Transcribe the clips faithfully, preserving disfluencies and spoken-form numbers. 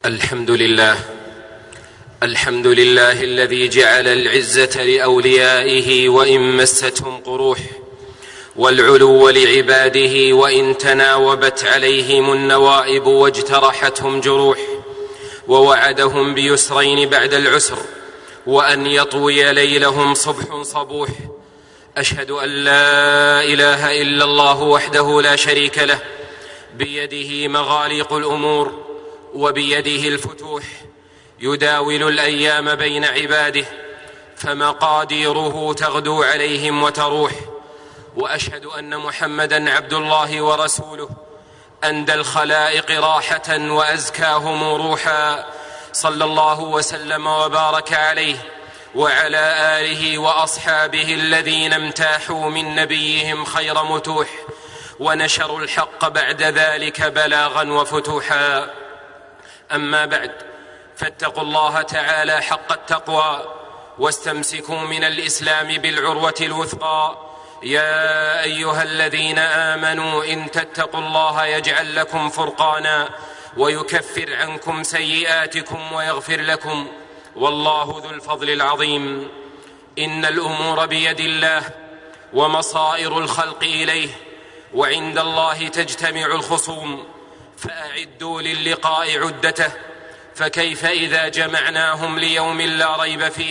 الحمد لله الحمد لله الذي جعل العزة لأوليائه وإن مستهم قروح، والعلو لعباده وإن تناوبت عليهم النوائب واجترحتهم جروح، ووعدهم بيسرين بعد العسر، وأن يطوي ليلهم صبح صبوح. أشهد أن لا إله إلا الله وحده لا شريك له، بيده مغاليق الأمور وبيده الفتوح، يداول الأيام بين عباده، فمقاديره تغدو عليهم وتروح. وأشهد أن محمدًا عبد الله ورسوله، أندى الخلائق راحة وأزكاهم روحا، صلى الله وسلم وبارك عليه وعلى آله وأصحابه الذين امتاحوا من نبيهم خير متوح، ونشروا الحق بعد ذلك بلاغا وفتوحا. أما بعد، فاتقوا الله تعالى حق التقوى، واستمسكوا من الإسلام بالعروة الوثقى. يا أيها الذين آمنوا إن تتقوا الله يجعل لكم فرقانا ويكفر عنكم سيئاتكم ويغفر لكم، والله ذو الفضل العظيم. إن الأمور بيد الله، ومصائر الخلق إليه، وعند الله تجتمع الخصوم، فأعدوا للقاء عدته. فكيف إذا جمعناهم ليوم لا ريب فيه،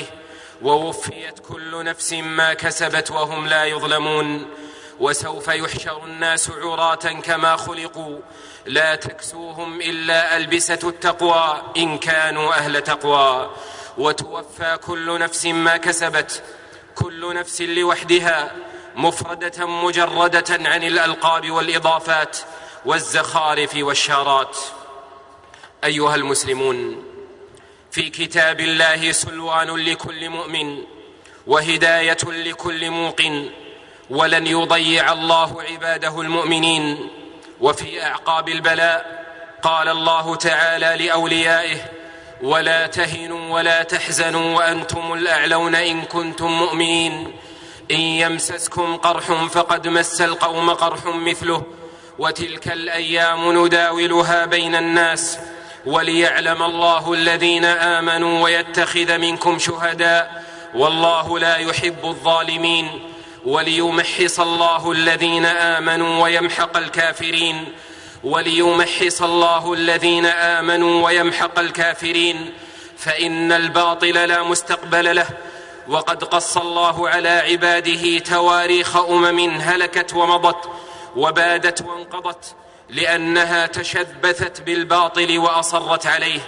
ووفيت كل نفس ما كسبت وهم لا يظلمون. وسوف يحشر الناس عراة كما خلقوا، لا تكسوهم إلا ألبسة التقوى إن كانوا أهل تقوى، وتوفى كل نفس ما كسبت، كل نفس لوحدها، مفردة مجردة عن الألقاب والإضافات والزخارف والشارات. أيها المسلمون، في كتاب الله سلوان لكل مؤمن، وهداية لكل موقن، ولن يضيع الله عباده المؤمنين. وفي أعقاب البلاء قال الله تعالى لأوليائه: ولا تهنوا ولا تحزنوا وأنتم الأعلون إن كنتم مؤمنين، إن يمسسكم قرح فقد مس القوم قرح مثله، وتلك الأيام نداولها بين الناس، وليعلم الله الذين آمنوا ويتخذ منكم شهداء، والله لا يحب الظالمين، وليمحص الله الذين آمنوا ويمحق الكافرين، وليمحص الله الذين آمنوا ويمحق الكافرين، فإن الباطل لا مستقبل له. وقد قص الله على عباده تواريخ أمم هلكت ومضت وبادت وانقضت، لأنها تشبثت بالباطل وأصرت عليه.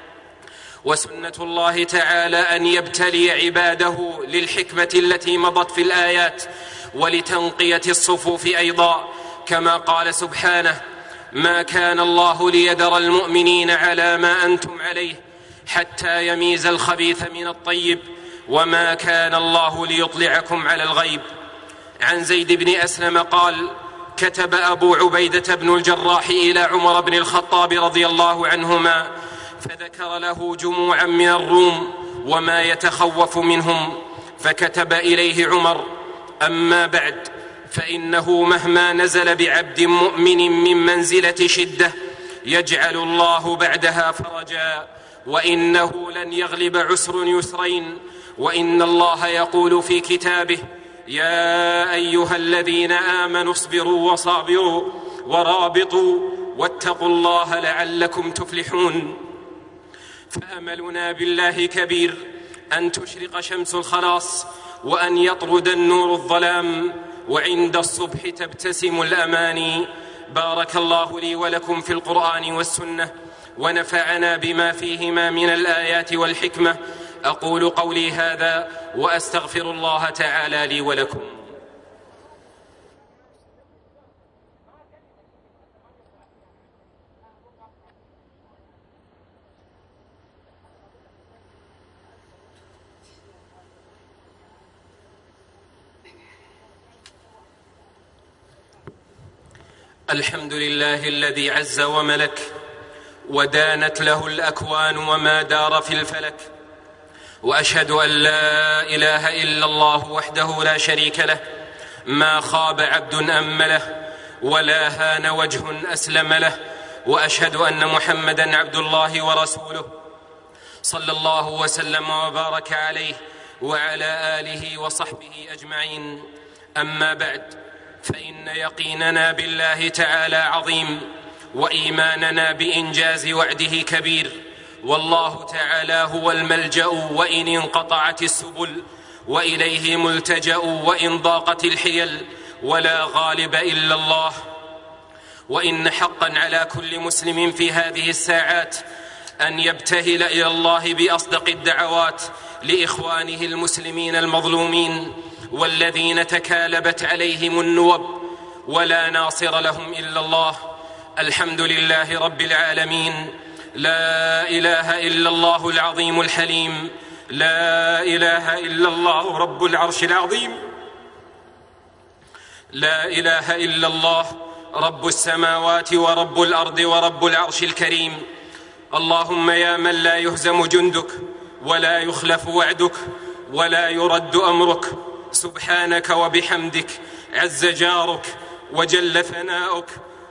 وسنة الله تعالى أن يبتلي عباده للحكمة التي مضت في الآيات، ولتنقية الصفوف أيضا، كما قال سبحانه: ما كان الله ليذر المؤمنين على ما أنتم عليه حتى يميز الخبيث من الطيب، وما كان الله ليطلعكم على الغيب. عن زيد بن أسلم قال: كتب أبو عبيدة بن الجراح إلى عمر بن الخطاب رضي الله عنهما، فذكر له جموعا من الروم وما يتخوف منهم، فكتب إليه عمر: أما بعد، فإنه مهما نزل بعبد مؤمن من منزلة شدة يجعل الله بعدها فرجا، وإنه لن يغلب عسر يسرين، وإن الله يقول في كتابه: يا أيها الذين آمنوا اصبروا وصابروا ورابطوا واتقوا الله لعلكم تفلحون. فأملنا بالله كبير أن تشرق شمس الخلاص، وأن يطرد النور الظلام، وعند الصبح تبتسم الأماني. بارك الله لي ولكم في القرآن والسنة، ونفعنا بما فيهما من الآيات والحكمة. أقول قولي هذا وأستغفر الله تعالى لي ولكم. الحمد لله الذي عز وملك، ودانت له الأكوان وما دار في الفلك، وأشهد أن لا إله إلا الله وحده لا شريك له، ما خاب عبد أمله ولا هان وجه أسلم له، وأشهد أن محمدًا عبد الله ورسوله صلى الله وسلم وبارك عليه وعلى آله وصحبه أجمعين. أما بعد، فإن يقيننا بالله تعالى عظيم، وإيماننا بإنجاز وعده كبير، والله تعالى هو الملجأ وإن انقطعت السبل، وإليه ملتجأ وإن ضاقت الحيل، ولا غالب إلا الله. وإن حقا على كل مسلم في هذه الساعات أن يبتهل إلى الله بأصدق الدعوات لإخوانه المسلمين المظلومين والذين تكالبت عليهم النوب ولا ناصر لهم إلا الله. الحمد لله رب العالمين، لا إله إلا الله العظيم الحليم، لا إله إلا الله رب العرش العظيم، لا إله إلا الله رب السماوات ورب الأرض ورب العرش الكريم. اللهم يا من لا يهزم جندك ولا يخلف وعدك ولا يرد أمرك، سبحانك وبحمدك، عز جارك وجل ثناؤك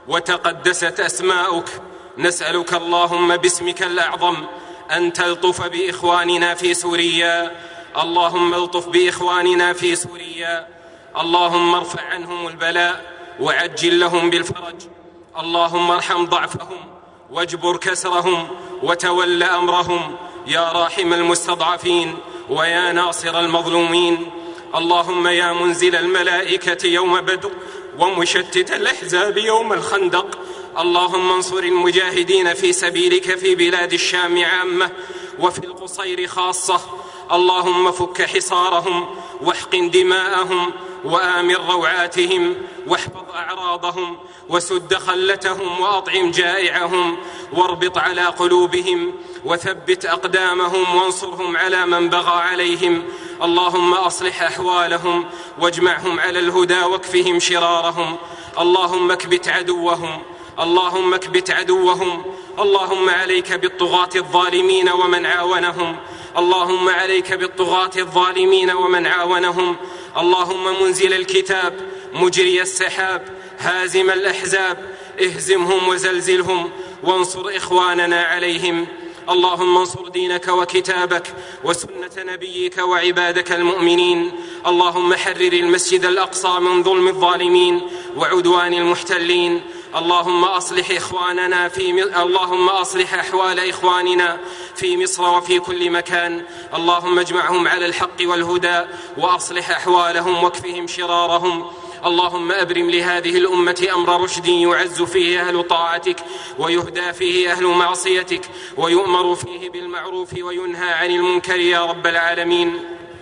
وتقدست أسماؤك. نسألك اللهم باسمك الأعظم أن تلطف بإخواننا في سوريا، اللهم الطف بإخواننا في سوريا، اللهم ارفع عنهم البلاء وعجل لهم بالفرج، اللهم ارحم ضعفهم واجبر كسرهم وتول أمرهم يا راحم المستضعفين ويا ناصر المظلومين. اللهم يا منزل الملائكة يوم بدر ومشتت الأحزاب يوم الخندق، اللهم انصر المجاهدين في سبيلك في بلاد الشام عامة وفي القصير خاصة، اللهم فك حصارهم واحقن دماءهم وآمن روعاتهم واحفظ أعراضهم وسد خلتهم وأطعم جائعهم واربط على قلوبهم وثبت أقدامهم وانصرهم على من بغى عليهم. اللهم أصلح أحوالهم واجمعهم على الهدى واكفهم شرارهم. اللهم اكبت عدوهم، اللهم اكبت عدوهم. اللهم عليك بالطغاة الظالمين ومن عاونهم، اللهم عليك بالطغاة الظالمين ومن عاونهم. اللهم منزل الكتاب مجري السحاب هازم الأحزاب اهزمهم وزلزلهم وانصر إخواننا عليهم. اللهم انصر دينك وكتابك وسنة نبيك وعبادك المؤمنين. اللهم حرر المسجد الأقصى من ظلم الظالمين وعدوان المحتلين. اللهم أصلح إخواننا في م... اللهم أصلح أحوال إخواننا في مصر وفي كل مكان. اللهم اجمعهم على الحق والهدى وأصلح أحوالهم واكفهم شرارهم. اللهم أبرم لهذه الأمة أمر رشد يعز فيه أهل طاعتك ويهدى فيه أهل معصيتك ويؤمر فيه بالمعروف وينهى عن المنكر يا رب العالمين.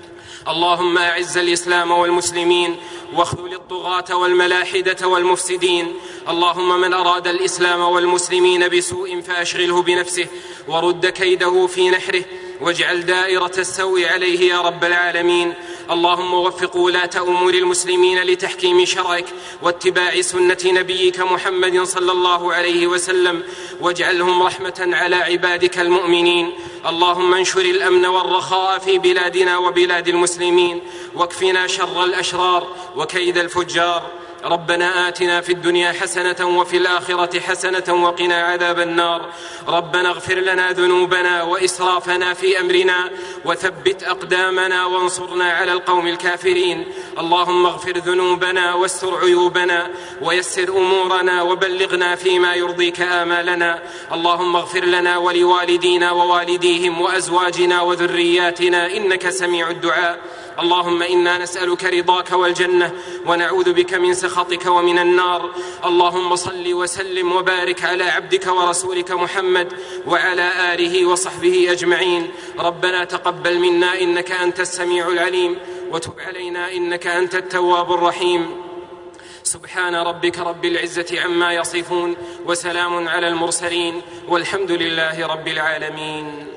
اللهم أعز الإسلام والمسلمين واخذل الطغاة والملاحدة والمفسدين. اللهم من أراد الإسلام والمسلمين بسوء فأشغله بنفسه ورد كيده في نحره واجعل دائرة السوء عليه يا رب العالمين. اللهم وفق ولاة أمور المسلمين لتحكيم شرعك واتباع سنة نبيك محمد صلى الله عليه وسلم واجعلهم رحمة على عبادك المؤمنين. اللهم انشر الأمن والرخاء في بلادنا وبلاد المسلمين واكفنا شر الأشرار وكيد الفجار. ربنا آتنا في الدنيا حسنة وفي الآخرة حسنة وقنا عذاب النار. ربنا اغفر لنا ذنوبنا وإسرافنا في أمرنا وثبت أقدامنا وانصرنا على القوم الكافرين. اللهم اغفر ذنوبنا واستر عيوبنا ويسر أمورنا وبلغنا فيما يرضيك آمالنا. اللهم اغفر لنا ولوالدينا ووالديهم وأزواجنا وذرياتنا إنك سميع الدعاء. اللهم إنا نسألك رضاك والجنة ونعوذ بك من سخطك ومن النار. اللهم صل وسلم وبارك على عبدك ورسولك محمد وعلى آله وصحبه أجمعين. ربنا تقبل منا إنك أنت السميع العليم وتب علينا إنك أنت التواب الرحيم. سبحان ربك رب العزة عما يصفون وسلام على المرسلين والحمد لله رب العالمين.